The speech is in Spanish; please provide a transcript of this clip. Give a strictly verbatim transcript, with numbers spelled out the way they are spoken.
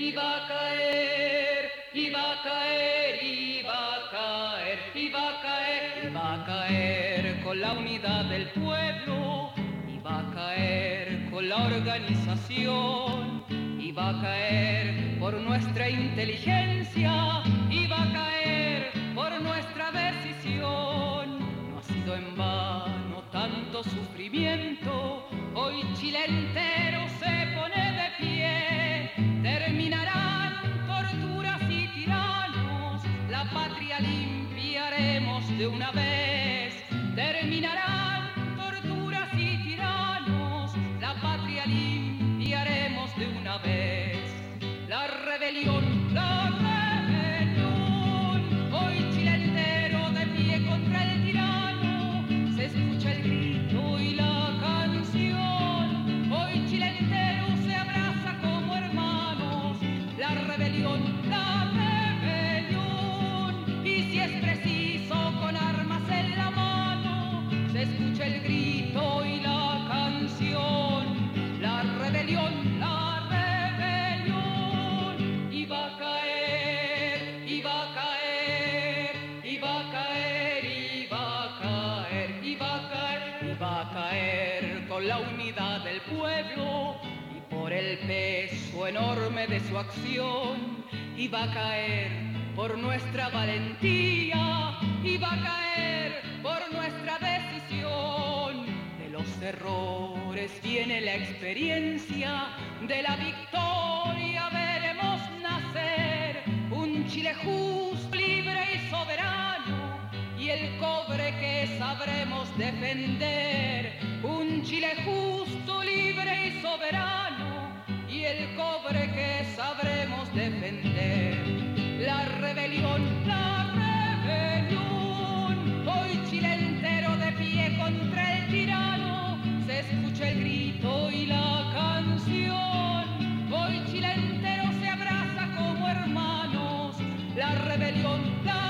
iba a caer, iba a caer, iba a caer, iba a caer, iba a caer con la unidad del pueblo, iba a caer con la organización, iba a caer por nuestra inteligencia, iba a caer por nuestra decisión. No ha sido en vano tanto sufrimiento, hoy Chile entero se pone de pie. Terminarán torturas y tiranos, la patria limpiaremos de una vez. Terminarán torturas y tiranos, la patria limpiaremos de una vez. La rebelión, la rebelión, hoy Chile entero de pie contra el tirano, se escucha el grito y la canción, hoy Chile entero se abraza como hermanos, la rebelión, la rebelión, y si es preciso con armas en la mano, se escucha el grito y la canción, la rebelión, la rebelión, iba a caer, iba a caer, iba a caer, iba a caer, iba a caer, iba a caer con la unidad del pueblo y por el peso enorme de su acción, iba a caer por nuestra valentía, iba a caer por nuestra decisión. De los errores viene la experiencia, de la victoria veremos nacer un Chile justo, libre y soberano, y el cobre que sabremos defender. Un Chile justo, libre y soberano, y el cobre que sabremos defender. La rebelión, la rebelión, hoy Chile entero de pie contra el tirano, se escucha el grito y la canción, hoy Chile entero se abraza como hermanos, la rebelión, la